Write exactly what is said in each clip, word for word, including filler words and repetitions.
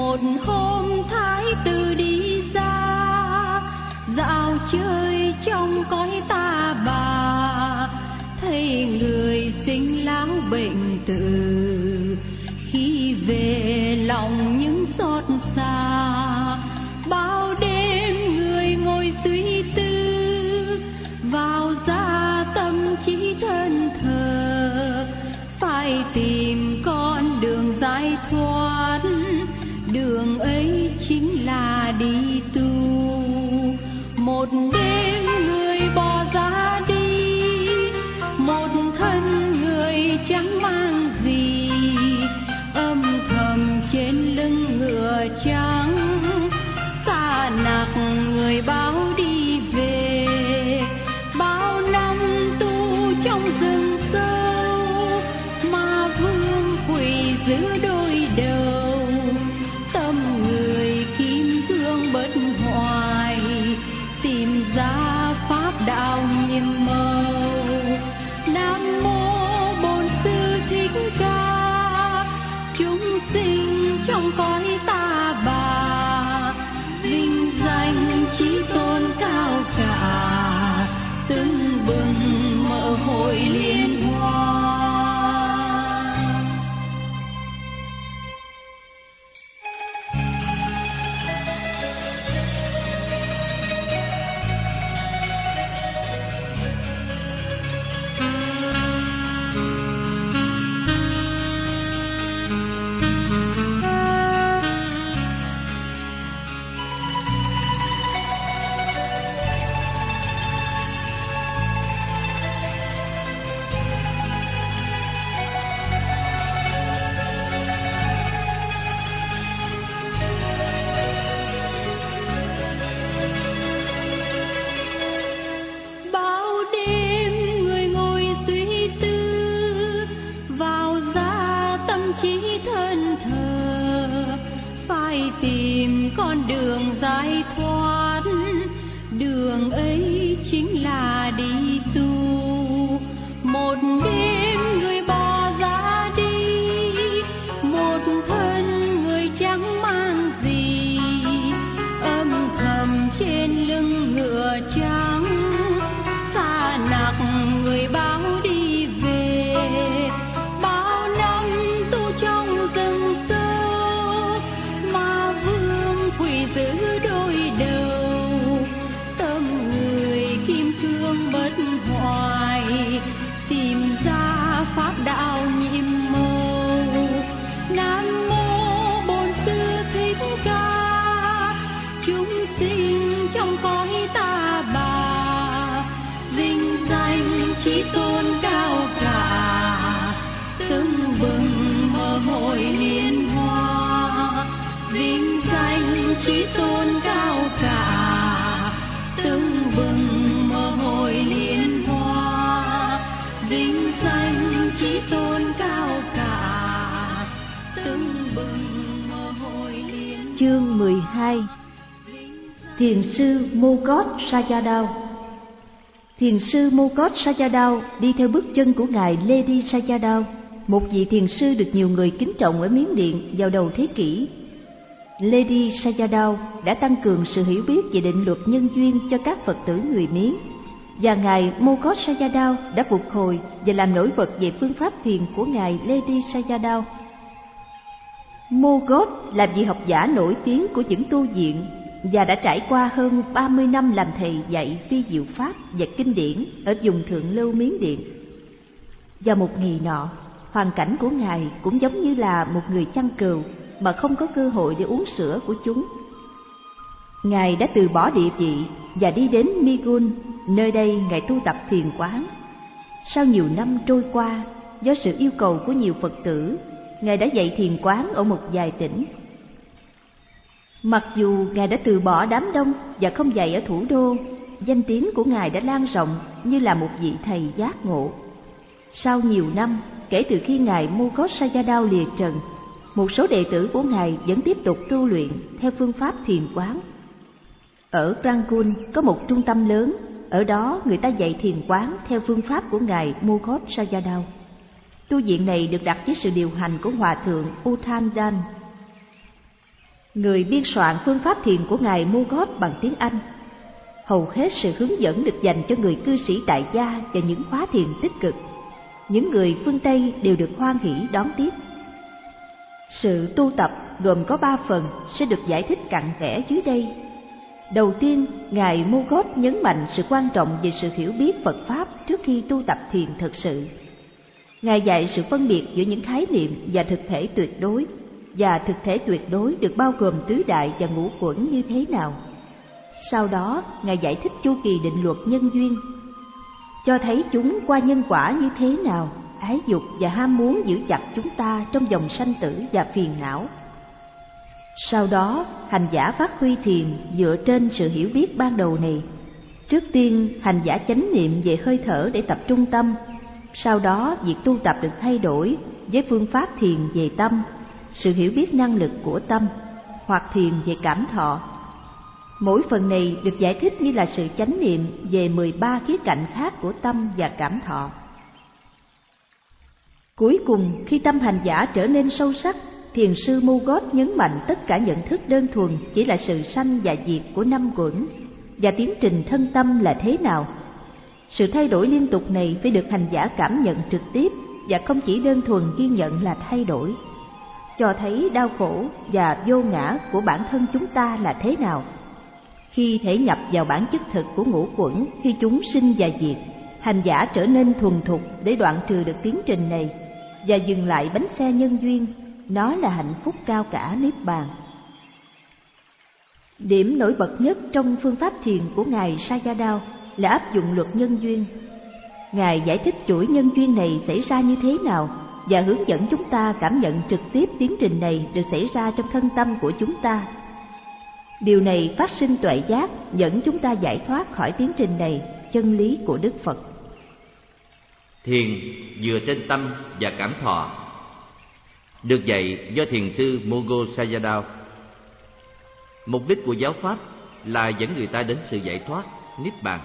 Một hôm thái tử đi ra dạo chơi trong cõi ta bà, thấy người sinh lão bệnh tử, khi về lòng những xót xa. Bao đêm người ngồi suy tư, vào ra tâm trí thân thờ, phải tìm con đường giải thoát. Đường ấy chính là đi tu. Một đêm người bỏ ra đi, một thân người chẳng mang gì, âm thầm trên lưng ngựa trắng, xa nặc người báo đi về. Bao năm tu trong rừng sâu, ma vương quỳ giữa đôi đầu, tâm người kim cương bất hoại, tìm ra pháp đạo nhiệm màu. Nam mô Bổn Sư Thích Ca, chúng sinh trong cõi ta bà, vinh danh chí tôn cao cả, tưng bừng mở hội liên hoa. Tìm con đường giải thoát, đường ấy chính là đi tu. Một đêm người bỏ ra đi, một thân người chẳng mang gì, âm thầm trên lưng ngựa trắng, xa nặc người báo đi về. Bao năm tu trong rừng sâu, ma vương quỳ giữ đôi đầu, tâm người kim cương bất hoại, tìm ra pháp đạo nhiệm màu. Nam mô Bổn Sư Thích Ca, chúng sinh trong cõi ta bà, vinh danh chí tôn cao cả, tưng bừng mở hội liên hoa. Vinh danh chí tôn cao cả, tưng bừng mở hội liên hoa. Vinh danh chí tôn cao cả, tưng bừng mở hội liên hoa. Chương mười hai. Thiền sư Mogót Sayadaw. Thiền sư Mogót Sayadaw đi theo bước chân của ngài Ledi Sayadaw, một vị thiền sư được nhiều người kính trọng ở Miến Điện vào đầu thế kỷ. Ledi Sayadaw đã tăng cường sự hiểu biết về định luật nhân duyên cho các Phật tử người Miến, và ngài Mogót Sayadaw đã phục hồi và làm nổi bật về phương pháp thiền của ngài Ledi Sayadaw. Mogót là vị học giả nổi tiếng của những tu viện và đã trải qua hơn ba mươi năm làm thầy dạy vi diệu pháp và kinh điển ở vùng Thượng Lưu Miến Điện. Vào một ngày nọ, hoàn cảnh của ngài cũng giống như là một người chăn cừu mà không có cơ hội để uống sữa của chúng. Ngài đã từ bỏ địa vị và đi đến Migun, nơi đây ngài tu tập thiền quán. Sau nhiều năm trôi qua, do sự yêu cầu của nhiều Phật tử, ngài đã dạy thiền quán ở một vài tỉnh. Mặc dù ngài đã từ bỏ đám đông và không dạy ở thủ đô, danh tiếng của ngài đã lan rộng như là một vị thầy giác ngộ. Sau nhiều năm kể từ khi ngài Mogót Sayadaw lìa trần, một số đệ tử của ngài vẫn tiếp tục tu luyện theo phương pháp thiền quán. Ở Rangoon có một trung tâm lớn, ở đó người ta dạy thiền quán theo phương pháp của ngài Mogót Sayadaw. Tu viện này được đặt dưới sự điều hành của Hòa thượng Uthandan. Người biên soạn phương pháp thiền của Ngài Mogos bằng tiếng Anh. Hầu hết sự hướng dẫn được dành cho người cư sĩ tại gia và những khóa thiền tích cực. Những người phương Tây đều được hoan hỷ đón tiếp. Sự tu tập gồm có ba phần sẽ được giải thích cặn kẽ dưới đây. Đầu tiên, Ngài Mogos nhấn mạnh sự quan trọng về sự hiểu biết Phật Pháp trước khi tu tập thiền thực sự. Ngài dạy sự phân biệt giữa những khái niệm và thực thể tuyệt đối, và thực thể tuyệt đối được bao gồm tứ đại và ngũ quẩn như thế nào. Sau đó, Ngài giải thích chu kỳ định luật nhân duyên, cho thấy chúng qua nhân quả như thế nào, ái dục và ham muốn giữ chặt chúng ta trong dòng sanh tử và phiền não. Sau đó, hành giả phát huy thiền dựa trên sự hiểu biết ban đầu này. Trước tiên, hành giả chánh niệm về hơi thở để tập trung tâm. Sau đó, việc tu tập được thay đổi với phương pháp thiền về tâm, sự hiểu biết năng lực của tâm, hoặc thiền về cảm thọ. Mỗi phần này được giải thích như là sự chánh niệm về mười ba khía cạnh khác của tâm và cảm thọ. Cuối cùng, khi tâm hành giả trở nên sâu sắc, thiền sư Mogos nhấn mạnh tất cả nhận thức đơn thuần chỉ là sự sanh và diệt của năm quẩn, và tiến trình thân tâm là thế nào. Sự thay đổi liên tục này phải được hành giả cảm nhận trực tiếp và không chỉ đơn thuần ghi nhận là thay đổi, cho thấy đau khổ và vô ngã của bản thân chúng ta là thế nào. Khi thể nhập vào bản chất thực của ngũ quẩn khi chúng sinh và diệt, hành giả trở nên thuần thục để đoạn trừ được tiến trình này và dừng lại bánh xe nhân duyên. Nó là hạnh phúc cao cả niết bàn. Điểm nổi bật nhất trong phương pháp thiền của Ngài Sayadaw là áp dụng luật nhân duyên. Ngài giải thích chuỗi nhân duyên này xảy ra như thế nào và hướng dẫn chúng ta cảm nhận trực tiếp tiến trình này được xảy ra trong thân tâm của chúng ta. Điều này phát sinh tuệ giác, dẫn chúng ta giải thoát khỏi tiến trình này, chân lý của Đức Phật. Thiền dựa trên tâm và cảm thọ được dạy do thiền sư Mogos Sayadaw. Mục đích của giáo pháp là dẫn người ta đến sự giải thoát, niết bàn.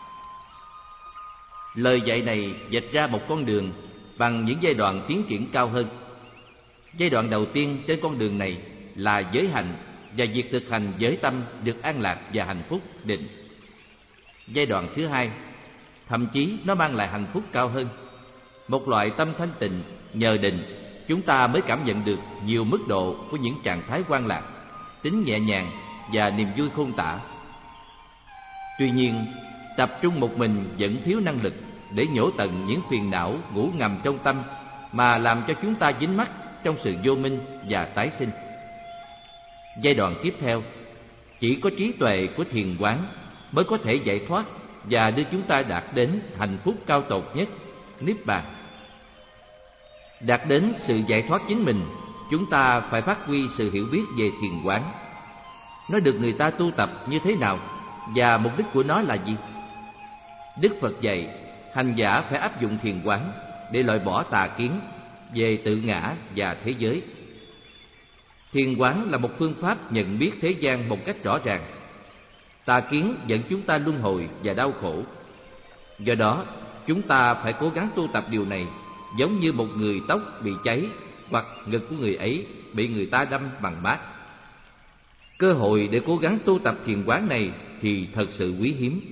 Lời dạy này vạch ra một con đường bằng những giai đoạn tiến triển cao hơn. Giai đoạn đầu tiên trên con đường này là giới hạnh, và việc thực hành giới tâm được an lạc và hạnh phúc định. Giai đoạn thứ hai, thậm chí nó mang lại hạnh phúc cao hơn, một loại tâm thanh tịnh. Nhờ định, chúng ta mới cảm nhận được nhiều mức độ của những trạng thái quan lạc, tính nhẹ nhàng và niềm vui khôn tả. Tuy nhiên, tập trung một mình vẫn thiếu năng lực để nhổ tận những phiền não ngủ ngầm trong tâm mà làm cho chúng ta dính mắc trong sự vô minh và tái sinh. Giai đoạn tiếp theo, chỉ có trí tuệ của thiền quán mới có thể giải thoát và đưa chúng ta đạt đến hạnh phúc cao tột nhất, niết bàn. Đạt đến sự giải thoát chính mình, chúng ta phải phát huy sự hiểu biết về thiền quán. Nó được người ta tu tập như thế nào và mục đích của nó là gì? Đức Phật dạy hành giả phải áp dụng thiền quán để loại bỏ tà kiến về tự ngã và thế giới. Thiền quán là một phương pháp nhận biết thế gian một cách rõ ràng. Tà kiến dẫn chúng ta luân hồi và đau khổ. Do đó, chúng ta phải cố gắng tu tập điều này, giống như một người tóc bị cháy hoặc ngực của người ấy bị người ta đâm bằng mát. Cơ hội để cố gắng tu tập thiền quán này thì thật sự quý hiếm.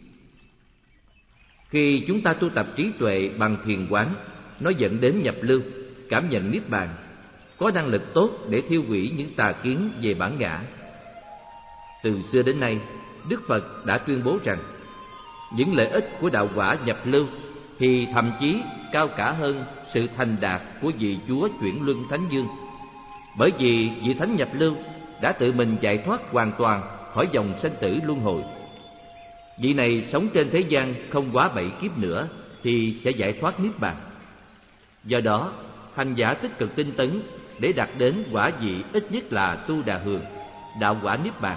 Khi chúng ta tu tập trí tuệ bằng thiền quán, nó dẫn đến nhập lưu, cảm nhận niết bàn, có năng lực tốt để thiêu hủy những tà kiến về bản ngã. Từ xưa đến nay, Đức Phật đã tuyên bố rằng những lợi ích của đạo quả nhập lưu thì thậm chí cao cả hơn sự thành đạt của vị Chúa chuyển luân Thánh Dương. Bởi vì vị Thánh nhập lưu đã tự mình giải thoát hoàn toàn khỏi dòng sanh tử luân hồi. Vị này sống trên thế gian không quá bảy kiếp nữa thì sẽ giải thoát niết bàn. Do đó, hành giả tích cực tinh tấn để đạt đến quả vị ít nhất là tu đà hường, đạo quả niết bàn.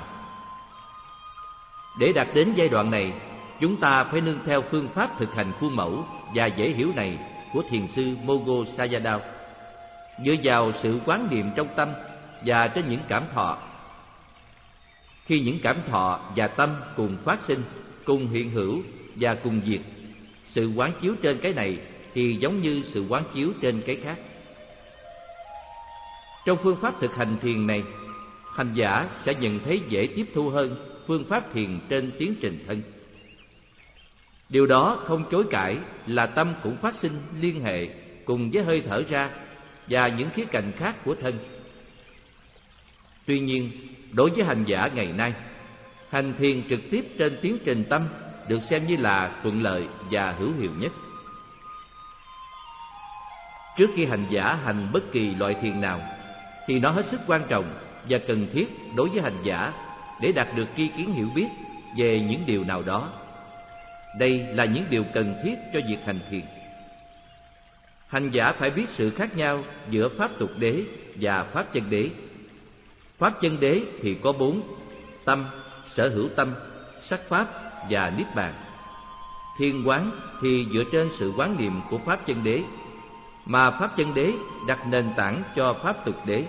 Để đạt đến giai đoạn này, chúng ta phải nương theo phương pháp thực hành khuôn mẫu và dễ hiểu này của thiền sư Mogos Sayadaw, dựa vào sự quán niệm trong tâm và trên những cảm thọ. Khi những cảm thọ và tâm cùng phát sinh, cùng hiện hữu và cùng diệt, sự quán chiếu trên cái này thì giống như sự quán chiếu trên cái khác. Trong phương pháp thực hành thiền này, hành giả sẽ nhận thấy dễ tiếp thu hơn phương pháp thiền trên tiến trình thân. Điều đó không chối cãi là tâm cũng phát sinh liên hệ cùng với hơi thở ra và những khía cạnh khác của thân. Tuy nhiên, đối với hành giả ngày nay, hành thiền trực tiếp trên tiến trình tâm được xem như là thuận lợi và hữu hiệu nhất. Trước khi hành giả hành bất kỳ loại thiền nào, thì nó hết sức quan trọng và cần thiết đối với hành giả để đạt được tri kiến hiểu biết về những điều nào đó. Đây là những điều cần thiết cho việc hành thiền. Hành giả phải biết sự khác nhau giữa pháp tục đế và pháp chân đế. Pháp chân đế thì có bốn: tâm, sở hữu tâm, sắc pháp và niết bàn. Thiền quán thì dựa trên sự quán niệm của pháp chân đế, mà pháp chân đế đặt nền tảng cho pháp tục đế.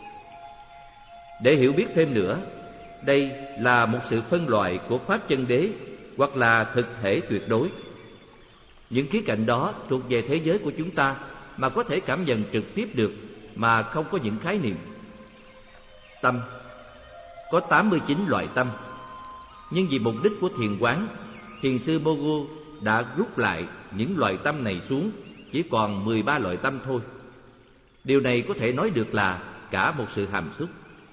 Để hiểu biết thêm nữa, đây là một sự phân loại của pháp chân đế hoặc là thực thể tuyệt đối. Những khía cạnh đó thuộc về thế giới của chúng ta mà có thể cảm nhận trực tiếp được mà không có những khái niệm. Tâm có tám mươi chín loại tâm, nhưng vì mục đích của thiền quán, thiền sư Bogo đã rút lại những loại tâm này xuống chỉ còn mười ba loại tâm thôi. Điều này có thể nói được là cả một sự hàm xúc.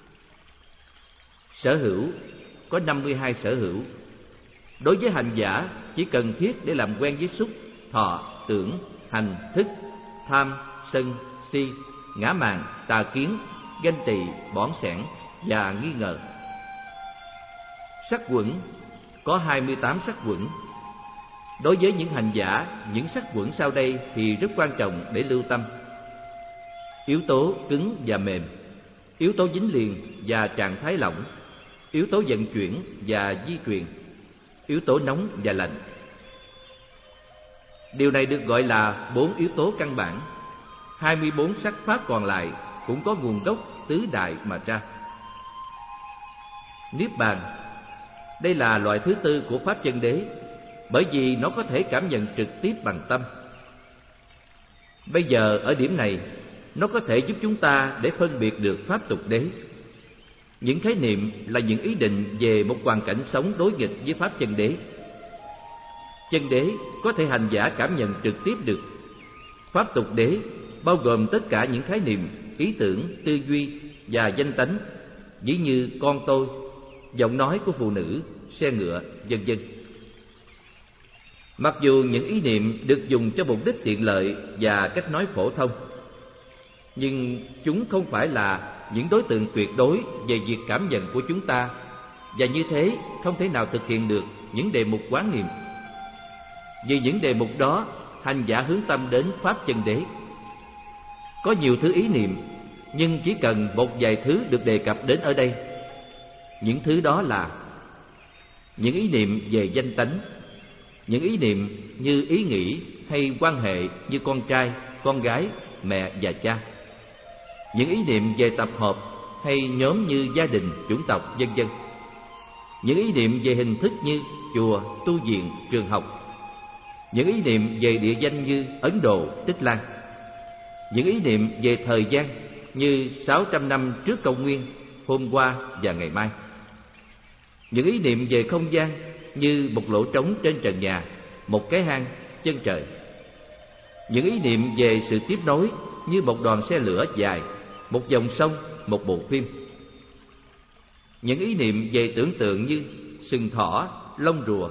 Sở hữu có năm mươi hai sở hữu. Đối với hành giả, chỉ cần thiết để làm quen với xúc, thọ, tưởng, hành, thức, tham, sân, si, ngã mạn, tà kiến, ganh tị, bỏn sẻn và nghi ngờ. Sắc quẩn có hai mươi tám sắc quẩn. Đối với những hành giả, những sắc quẩn sau đây thì rất quan trọng để lưu tâm: yếu tố cứng và mềm, yếu tố dính liền và trạng thái lỏng, yếu tố vận chuyển và di truyền, yếu tố nóng và lạnh. Điều này được gọi là bốn yếu tố căn bản. hai mươi bốn sắc pháp còn lại cũng có nguồn gốc tứ đại mà ra. Niết bàn, đây là loại thứ tư của pháp chân đế, bởi vì nó có thể cảm nhận trực tiếp bằng tâm. Bây giờ ở điểm này, nó có thể giúp chúng ta để phân biệt được pháp tục đế. Những khái niệm là những ý định về một hoàn cảnh sống đối nghịch với pháp chân đế. Chân đế có thể hành giả cảm nhận trực tiếp được. Pháp tục đế bao gồm tất cả những khái niệm, ý tưởng, tư duy và danh tánh, ví như con tôi, giọng nói của phụ nữ, xe ngựa, vân vân. Mặc dù những ý niệm được dùng cho mục đích tiện lợi và cách nói phổ thông, nhưng chúng không phải là những đối tượng tuyệt đối về việc cảm nhận của chúng ta, và như thế không thể nào thực hiện được những đề mục quán niệm. Vì những đề mục đó, hành giả hướng tâm đến pháp chân đế. Có nhiều thứ ý niệm, nhưng chỉ cần một vài thứ được đề cập đến ở đây. Những thứ đó là những ý niệm về danh tánh, những ý niệm như ý nghĩ hay quan hệ như con trai, con gái, mẹ và cha, những ý niệm về tập hợp hay nhóm như gia đình, chủng tộc, vân vân, những ý niệm về hình thức như chùa, tu viện, trường học, những ý niệm về địa danh như Ấn Độ, Tích Lan, những ý niệm về thời gian như sáu trăm năm trước công nguyên, hôm qua và ngày mai, những ý niệm về không gian như một lỗ trống trên trần nhà, một cái hang, chân trời, những ý niệm về sự tiếp nối như một đoàn xe lửa dài, một dòng sông, một bộ phim, những ý niệm về tưởng tượng như sừng thỏ, lông rùa.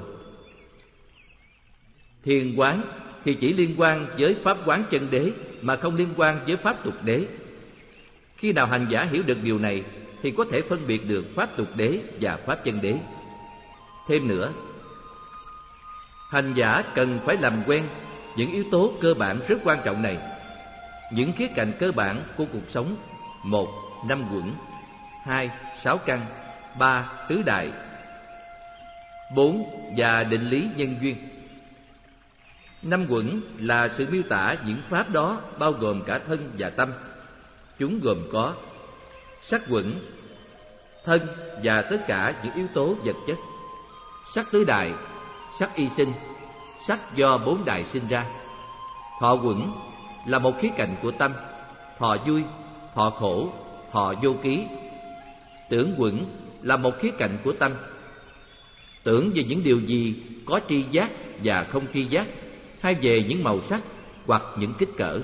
Thiền quán thì chỉ liên quan với pháp quán chân đế mà không liên quan với pháp tục đế. Khi nào hành giả hiểu được điều này thì có thể phân biệt được pháp tục đế và pháp chân đế. Thêm nữa, hành giả cần phải làm quen những yếu tố cơ bản rất quan trọng này, những khía cạnh cơ bản của cuộc sống: một, năm quẩn; hai, sáu căn; ba, tứ đại; bốn, và định lý nhân duyên. Năm quẩn là sự miêu tả những pháp đó bao gồm cả thân và tâm. Chúng gồm có sắc quẩn, thân và tất cả những yếu tố vật chất; sắc tứ đại, sắc y sinh, sắc do bốn đại sinh ra; thọ quẩn là một khía cạnh của tâm, thọ vui, thọ khổ, thọ vô ký; Tưởng quẩn là một khía cạnh của tâm. Tưởng về những điều gì có tri giác và không tri giác, hay về những màu sắc hoặc những kích cỡ.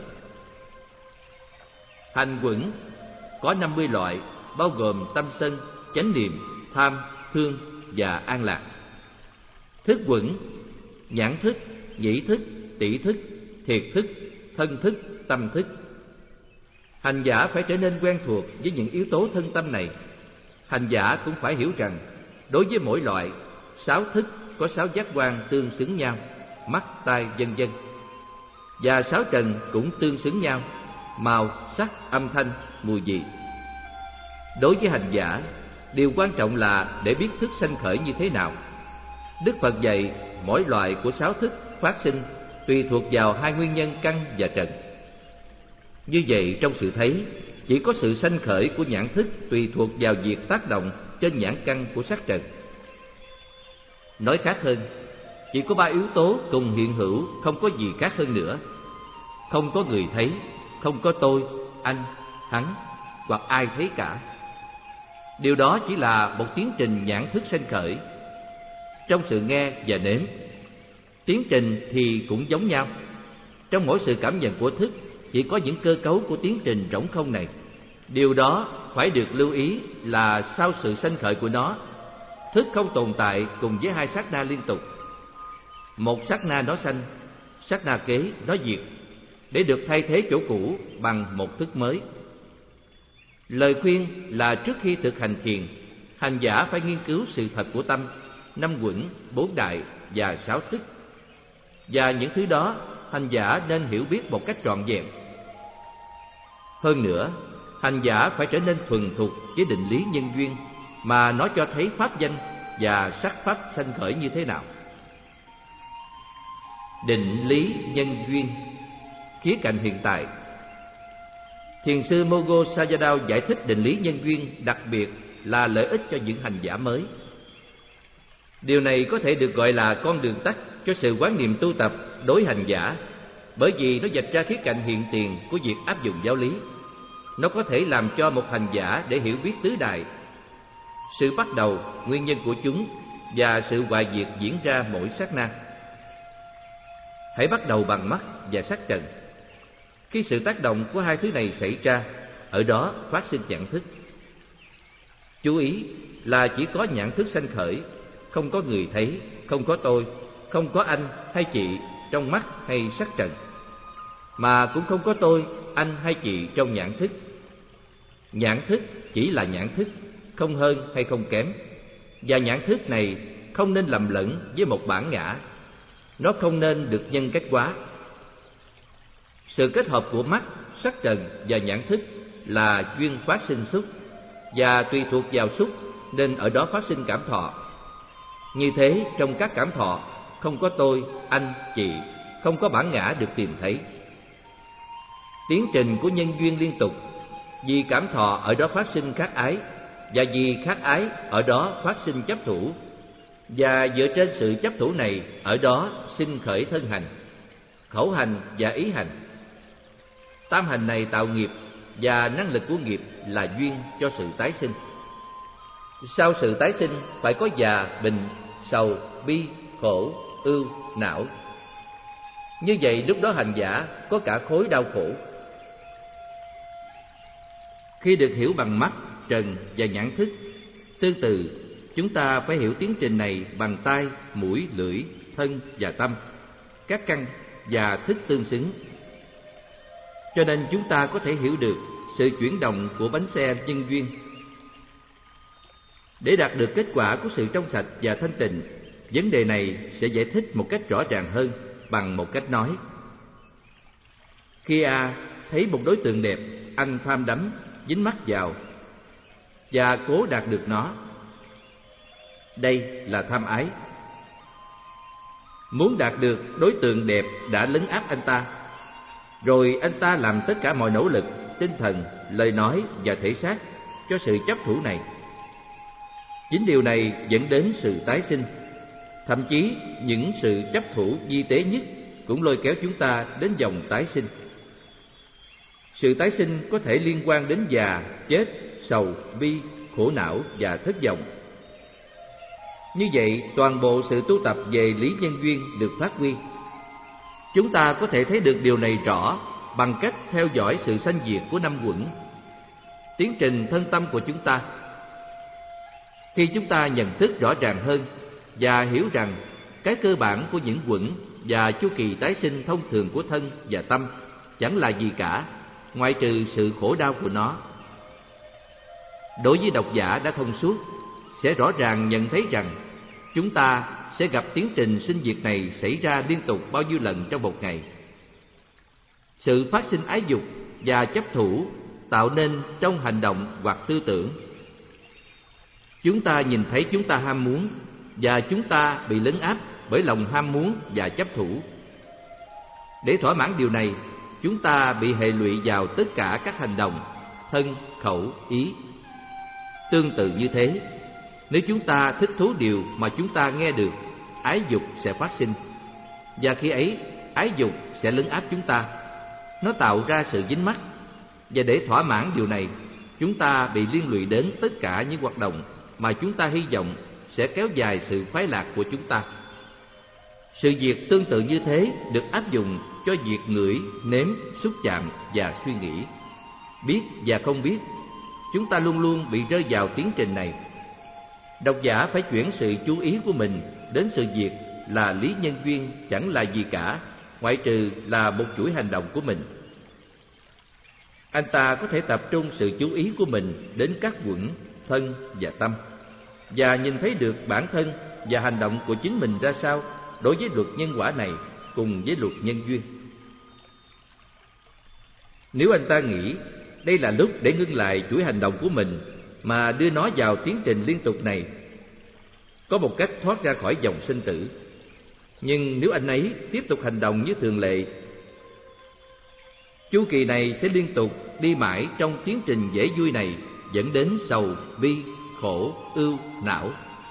Hành quẩn có năm mươi loại, bao gồm tâm sân, chánh niệm, tham, thương và an lạc. Thức quẩn: nhãn thức, nhĩ thức, tỷ thức, thiệt thức, thân thức, tâm thức. Hành giả phải trở nên quen thuộc với những yếu tố thân tâm này. Hành giả cũng phải hiểu rằng đối với mỗi loại, sáu thức có sáu giác quan tương xứng nhau, mắt, tai, vân vân. Và sáu trần cũng tương xứng nhau, màu, sắc, âm thanh, mùi vị. Đối với hành giả, điều quan trọng là để biết thức sanh khởi như thế nào. Đức Phật dạy mỗi loại của sáu thức phát sinh tùy thuộc vào hai nguyên nhân căn và trần. Như vậy, trong sự thấy, chỉ có sự sanh khởi của nhãn thức tùy thuộc vào việc tác động trên nhãn căn của sắc trần. Nói khác hơn, chỉ có ba yếu tố cùng hiện hữu, không có gì khác hơn nữa. Không có người thấy, không có tôi, anh, hắn, hoặc ai thấy cả. Điều đó chỉ là một tiến trình nhãn thức sanh khởi. Trong sự nghe và nếm, tiến trình thì cũng giống nhau. Trong mỗi sự cảm nhận của thức chỉ có những cơ cấu của tiến trình rỗng không này. Điều đó phải được lưu ý là sau sự sanh khởi của nó, thức không tồn tại cùng với hai sát na liên tục. Một sát na nó sanh, sát na kế nó diệt, để được thay thế chỗ cũ bằng một thức mới. Lời khuyên là trước khi thực hành thiền, hành giả phải nghiên cứu sự thật của tâm, năm quẩn, bốn đại và sáu thức. Và những thứ đó hành giả nên hiểu biết một cách trọn vẹn. Hơn nữa, hành giả phải trở nên thuần thục với định lý nhân duyên, mà nó cho thấy pháp danh và sắc pháp sanh khởi như thế nào. Định lý nhân duyên, khía cạnh hiện tại. Thiền sư Mogo Sayadaw giải thích định lý nhân duyên đặc biệt là lợi ích cho những hành giả mới. Điều này có thể được gọi là con đường tắt cho sự quán niệm tu tập đối hành giả, bởi vì nó vạch ra khía cạnh hiện tiền của việc áp dụng giáo lý. Nó có thể làm cho một hành giả để hiểu biết tứ đại, sự bắt đầu, nguyên nhân của chúng và sự hoại diệt diễn ra mỗi sát na. Hãy bắt đầu bằng mắt và sắc trần. Khi sự tác động của hai thứ này xảy ra, ở đó phát sinh nhãn thức. Chú ý là chỉ có nhãn thức sanh khởi, không có người thấy, không có tôi, không có anh hay chị trong mắt hay sắc trần, mà cũng không có tôi, anh hay chị trong nhãn thức. Nhãn thức chỉ là nhãn thức, không hơn hay không kém. Và nhãn thức này không nên lầm lẫn với một bản ngã. Nó không nên được nhân cách hóa. Sự kết hợp của mắt, sắc trần và nhãn thức là duyên phát sinh xúc, và tùy thuộc vào xúc nên ở đó phát sinh cảm thọ. Như thế, trong các cảm thọ không có tôi, anh, chị, không có bản ngã được tìm thấy. Tiến trình của nhân duyên liên tục, vì cảm thọ ở đó phát sinh khát ái, và vì khát ái ở đó phát sinh chấp thủ, và dựa trên sự chấp thủ này ở đó sinh khởi thân hành, khẩu hành và ý hành. Tam hành này tạo nghiệp, và năng lực của nghiệp là duyên cho sự tái sinh. Sau sự tái sinh phải có già, bệnh, sầu, bi, khổ, ưu, não. Như vậy lúc đó hành giả có cả khối đau khổ. Khi được hiểu bằng mắt, trần và nhãn thức, tương tự chúng ta phải hiểu tiến trình này bằng tai, mũi, lưỡi, thân và tâm, các căn và thức tương xứng. Cho nên chúng ta có thể hiểu được sự chuyển động của bánh xe nhân duyên. Để đạt được kết quả của sự trong sạch và thanh tịnh, vấn đề này sẽ giải thích một cách rõ ràng hơn bằng một cách nói. Khi A thấy một đối tượng đẹp, anh tham đắm, dính mắt vào và cố đạt được nó. Đây là tham ái. Muốn đạt được đối tượng đẹp đã lấn áp anh ta, rồi anh ta làm tất cả mọi nỗ lực, tinh thần, lời nói và thể xác cho sự chấp thủ này. Chính điều này dẫn đến sự tái sinh. Thậm chí những sự chấp thủ vi tế nhất cũng lôi kéo chúng ta đến dòng tái sinh. Sự tái sinh có thể liên quan đến già, chết, sầu, bi, khổ não và thất vọng. Như vậy, toàn bộ sự tu tập về lý nhân duyên được phát huy. Chúng ta có thể thấy được điều này rõ bằng cách theo dõi sự sanh diệt của năm uẩn, tiến trình thân tâm của chúng ta. Khi chúng ta nhận thức rõ ràng hơn và hiểu rằng cái cơ bản của những uẩn và chu kỳ tái sinh thông thường của thân và tâm chẳng là gì cả, ngoại trừ sự khổ đau của nó. Đối với độc giả đã thông suốt, sẽ rõ ràng nhận thấy rằng chúng ta sẽ gặp tiến trình sinh diệt này xảy ra liên tục bao nhiêu lần trong một ngày. Sự phát sinh ái dục và chấp thủ tạo nên trong hành động hoặc tư tưởng. Chúng ta nhìn thấy chúng ta ham muốn, và chúng ta bị lấn áp bởi lòng ham muốn và chấp thủ. Để thỏa mãn điều này, chúng ta bị hệ lụy vào tất cả các hành động thân, khẩu, ý. Tương tự như thế, nếu chúng ta thích thú điều mà chúng ta nghe được, ái dục sẽ phát sinh, và khi ấy ái dục sẽ lấn áp chúng ta. Nó tạo ra sự dính mắc, và để thỏa mãn điều này, chúng ta bị liên lụy đến tất cả những hoạt động mà chúng ta hy vọng sẽ kéo dài sự khoái lạc của chúng ta. Sự việc tương tự như thế được áp dụng cho việc ngửi, nếm, xúc chạm và suy nghĩ. Biết và không biết, chúng ta luôn luôn bị rơi vào tiến trình này. Độc giả phải chuyển sự chú ý của mình đến sự việc là lý nhân duyên chẳng là gì cả, ngoại trừ là một chuỗi hành động của mình. Anh ta có thể tập trung sự chú ý của mình đến các uẩn, thân và tâm, và nhìn thấy được bản thân và hành động của chính mình ra sao đối với luật nhân quả này cùng với luật nhân duyên. Nếu anh ta nghĩ đây là lúc để ngưng lại chuỗi hành động của mình mà đưa nó vào tiến trình liên tục này, có một cách thoát ra khỏi dòng sinh tử. Nhưng nếu anh ấy tiếp tục hành động như thường lệ, chu kỳ này sẽ liên tục đi mãi trong tiến trình dễ vui này, dẫn đến sầu, bi, khổ, ưu, não.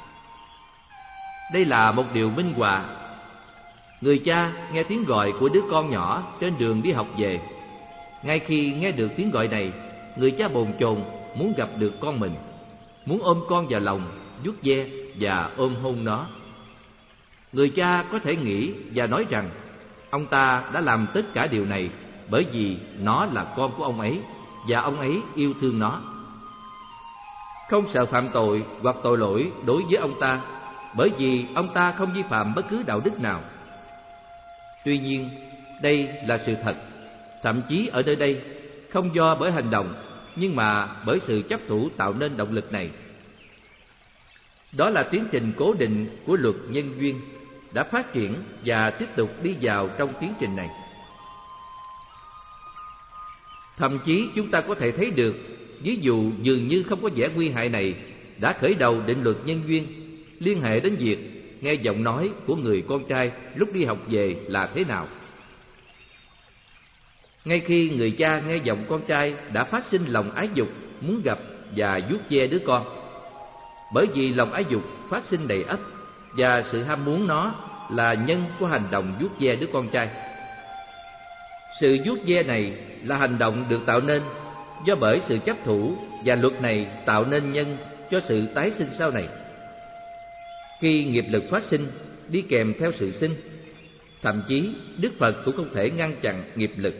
Đây là một điều minh họa. Người cha nghe tiếng gọi của đứa con nhỏ trên đường đi học về. Ngay khi nghe được tiếng gọi này, người cha bồn chồn muốn gặp được con mình, muốn ôm con vào lòng, vuốt ve và ôm hôn nó. Người cha có thể nghĩ và nói rằng ông ta đã làm tất cả điều này bởi vì nó là con của ông ấy và ông ấy yêu thương nó. Không sợ phạm tội hoặc tội lỗi đối với ông ta, bởi vì ông ta không vi phạm bất cứ đạo đức nào. Tuy nhiên, đây là sự thật, thậm chí ở nơi đây không do bởi hành động, nhưng mà bởi sự chấp thủ tạo nên động lực này. Đó là tiến trình cố định của luật nhân duyên đã phát triển và tiếp tục đi vào trong tiến trình này. Thậm chí chúng ta có thể thấy được, ví dụ dường như không có vẻ nguy hại này đã khởi đầu định luật nhân duyên, liên hệ đến việc nghe giọng nói của người con trai lúc đi học về là thế nào. Ngay khi người cha nghe giọng con trai đã phát sinh lòng ái dục muốn gặp và vuốt ve đứa con. Bởi vì lòng ái dục phát sinh đầy ắp và sự ham muốn nó là nhân của hành động vuốt ve đứa con trai. Sự vuốt ve này là hành động được tạo nên do bởi sự chấp thủ, và luật này tạo nên nhân cho sự tái sinh sau này. Khi nghiệp lực phát sinh đi kèm theo sự sinh, thậm chí Đức Phật cũng không thể ngăn chặn nghiệp lực.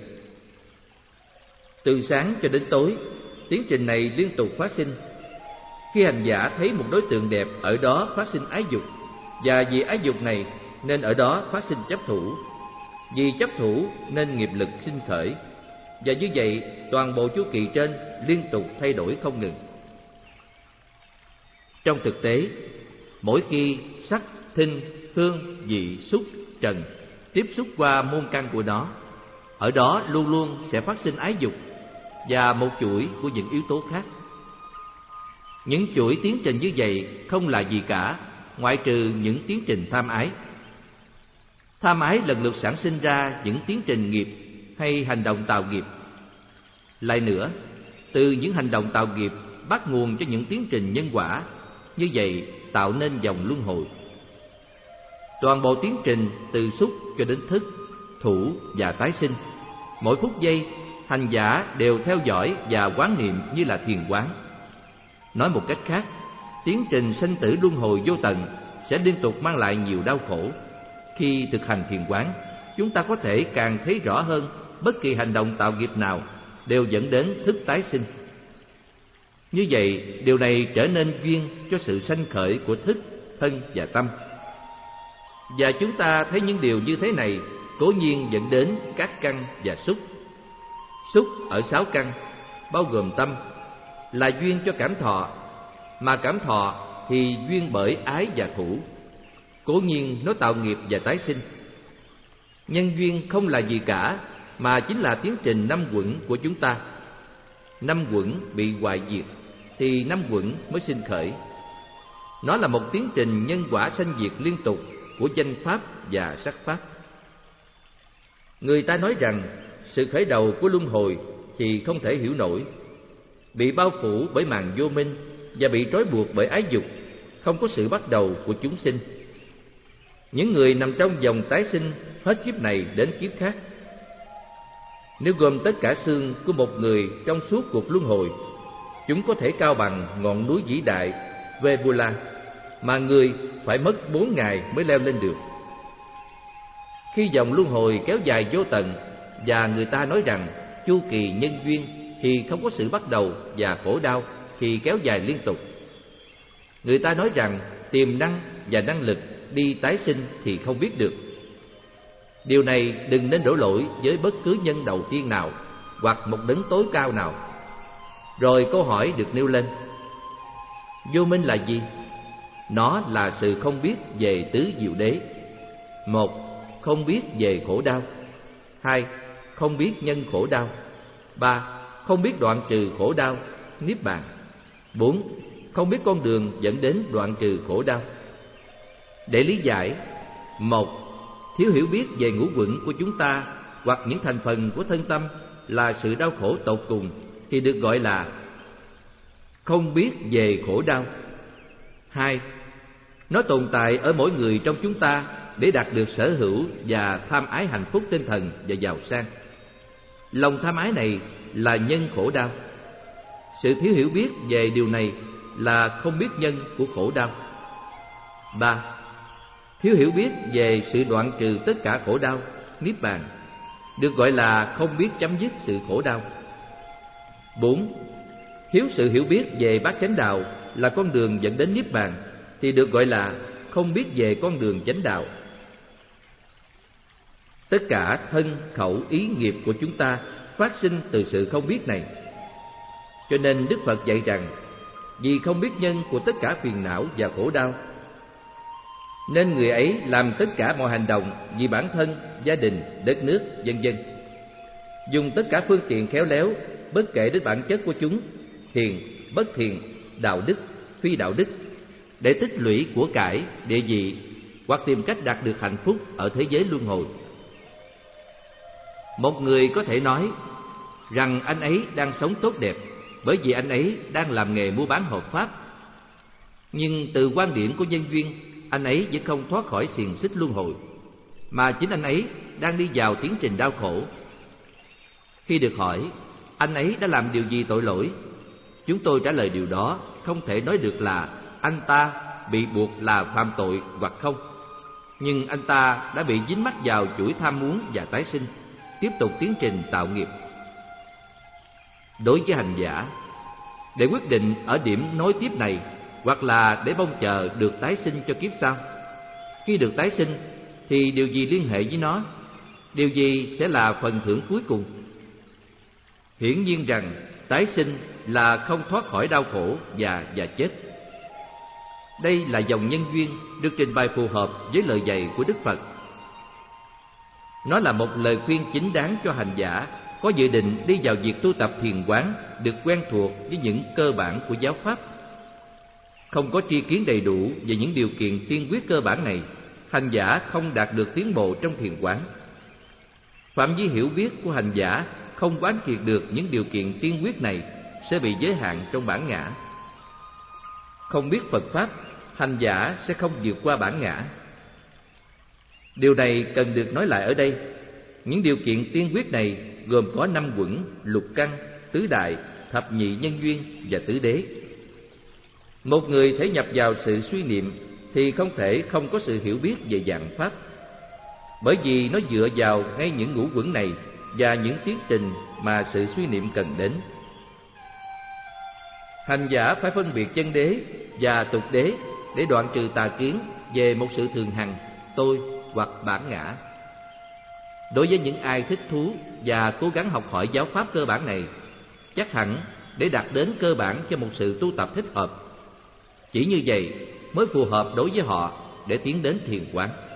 Từ sáng cho đến tối, tiến trình này liên tục phát sinh. Khi hành giả thấy một đối tượng đẹp, ở đó phát sinh ái dục, và vì ái dục này nên ở đó phát sinh chấp thủ. Vì chấp thủ nên nghiệp lực sinh khởi, và như vậy toàn bộ chu kỳ trên liên tục thay đổi không ngừng. Trong thực tế, mỗi khi sắc, thinh, hương, vị, xúc, trần tiếp xúc qua môn căn của nó, ở đó luôn luôn sẽ phát sinh ái dục và một chuỗi của những yếu tố khác. Những chuỗi tiến trình như vậy không là gì cả, ngoại trừ những tiến trình tham ái. Tham ái lần lượt sản sinh ra những tiến trình nghiệp hay hành động tạo nghiệp. Lại nữa, từ những hành động tạo nghiệp bắt nguồn cho những tiến trình nhân quả, như vậy tạo nên dòng luân hồi. Toàn bộ tiến trình từ xúc cho đến thức, thủ và tái sinh, mỗi phút giây hành giả đều theo dõi và quán niệm như là thiền quán. Nói một cách khác, tiến trình sanh tử luân hồi vô tận sẽ liên tục mang lại nhiều đau khổ. Khi thực hành thiền quán, chúng ta có thể càng thấy rõ hơn bất kỳ hành động tạo nghiệp nào đều dẫn đến thức tái sinh. Như vậy, điều này trở nên duyên cho sự sanh khởi của thức, thân và tâm. Và chúng ta thấy những điều như thế này cố nhiên dẫn đến các căn và xúc. Xúc ở sáu căn, bao gồm tâm, là duyên cho cảm thọ, mà cảm thọ thì duyên bởi ái và thủ. Cố nhiên nó tạo nghiệp và tái sinh. Nhân duyên không là gì cả, mà chính là tiến trình năm quẩn của chúng ta. Năm quẩn bị hoại diệt, thì năm quẩn mới sinh khởi. Nó là một tiến trình nhân quả sanh diệt liên tục của danh pháp và sắc pháp. Người ta nói rằng sự khởi đầu của luân hồi thì không thể hiểu nổi. Bị bao phủ bởi màn vô minh và bị trói buộc bởi ái dục, không có sự bắt đầu của chúng sinh. Những người nằm trong vòng tái sinh hết kiếp này đến kiếp khác. Nếu gồm tất cả xương của một người trong suốt cuộc luân hồi, chúng có thể cao bằng ngọn núi vĩ đại Vebula, mà người phải mất bốn ngày mới leo lên được. Khi dòng luân hồi kéo dài vô tận và người ta nói rằng chu kỳ nhân duyên thì không có sự bắt đầu và khổ đau khi kéo dài liên tục. Người ta nói rằng tiềm năng và năng lực đi tái sinh thì không biết được. Điều này đừng nên đổ lỗi với bất cứ nhân đầu tiên nào hoặc một đấng tối cao nào. Rồi câu hỏi được nêu lên: vô minh là gì? Nó là sự không biết về tứ diệu đế. Một, không biết về khổ đau. Hai, không biết nhân khổ đau. Ba, không biết đoạn trừ khổ đau, niết bàn. Bốn, không biết con đường dẫn đến đoạn trừ khổ đau. Để lý giải: một, thiếu hiểu biết về ngũ uẩn của chúng ta hoặc những thành phần của thân tâm là sự đau khổ tột cùng thì được gọi là không biết về khổ đau. Hai, nó tồn tại ở mỗi người trong chúng ta để đạt được sở hữu và tham ái hạnh phúc tinh thần và giàu sang. Lòng tham ái này là nhân khổ đau. Sự thiếu hiểu biết về điều này là không biết nhân của khổ đau. Ba, thiếu hiểu biết về sự đoạn trừ tất cả khổ đau, niết bàn, được gọi là không biết chấm dứt sự khổ đau. Bốn, thiếu sự hiểu biết về bát chánh đạo là con đường dẫn đến niết bàn thì được gọi là không biết về con đường chánh đạo. Tất cả thân, khẩu, ý, nghiệp của chúng ta phát sinh từ sự không biết này. Cho nên Đức Phật dạy rằng vì không biết nhân của tất cả phiền não và khổ đau, nên người ấy làm tất cả mọi hành động vì bản thân, gia đình, đất nước, vân vân, dùng tất cả phương tiện khéo léo bất kể đến bản chất của chúng, thiền, bất thiền, đạo đức, phi đạo đức, để tích lũy của cải, địa vị hoặc tìm cách đạt được hạnh phúc ở thế giới luân hồi. Một người có thể nói rằng anh ấy đang sống tốt đẹp bởi vì anh ấy đang làm nghề mua bán hợp pháp. Nhưng từ quan điểm của nhân duyên, anh ấy vẫn không thoát khỏi xiềng xích luân hồi, mà chính anh ấy đang đi vào tiến trình đau khổ. Khi được hỏi anh ấy đã làm điều gì tội lỗi, chúng tôi trả lời điều đó không thể nói được là anh ta bị buộc là phạm tội hoặc không. Nhưng anh ta đã bị dính mắc vào chuỗi tham muốn và tái sinh, tiếp tục tiến trình tạo nghiệp. Đối với hành giả, để quyết định ở điểm nối tiếp này hoặc là để mong chờ được tái sinh cho kiếp sau. Khi được tái sinh thì điều gì liên hệ với nó? Điều gì sẽ là phần thưởng cuối cùng? Hiển nhiên rằng tái sinh là không thoát khỏi đau khổ và và chết. Đây là dòng nhân duyên được trình bày phù hợp với lời dạy của Đức Phật. Nó là một lời khuyên chính đáng cho hành giả có dự định đi vào việc tu tập thiền quán, được quen thuộc với những cơ bản của giáo pháp. Không có tri kiến đầy đủ về những điều kiện tiên quyết cơ bản này, hành giả không đạt được tiến bộ trong thiền quán. Phạm vi hiểu biết của hành giả không quán triệt được những điều kiện tiên quyết này sẽ bị giới hạn trong bản ngã. Không biết Phật Pháp, hành giả sẽ không vượt qua bản ngã. Điều này cần được nói lại ở đây. Những điều kiện tiên quyết này gồm có năm uẩn, lục căn, tứ đại, thập nhị nhân duyên và tứ đế. Một người thể nhập vào sự suy niệm thì không thể không có sự hiểu biết về dạng pháp, bởi vì nó dựa vào ngay những ngũ uẩn này và những tiến trình mà sự suy niệm cần đến. Hành giả phải phân biệt chân đế và tục đế để đoạn trừ tà kiến về một sự thường hằng, tôi hoặc bản ngã. Đối với những ai thích thú và cố gắng học hỏi giáo pháp cơ bản này, chắc hẳn để đạt đến cơ bản cho một sự tu tập thích hợp, chỉ như vậy mới phù hợp đối với họ để tiến đến thiền quán.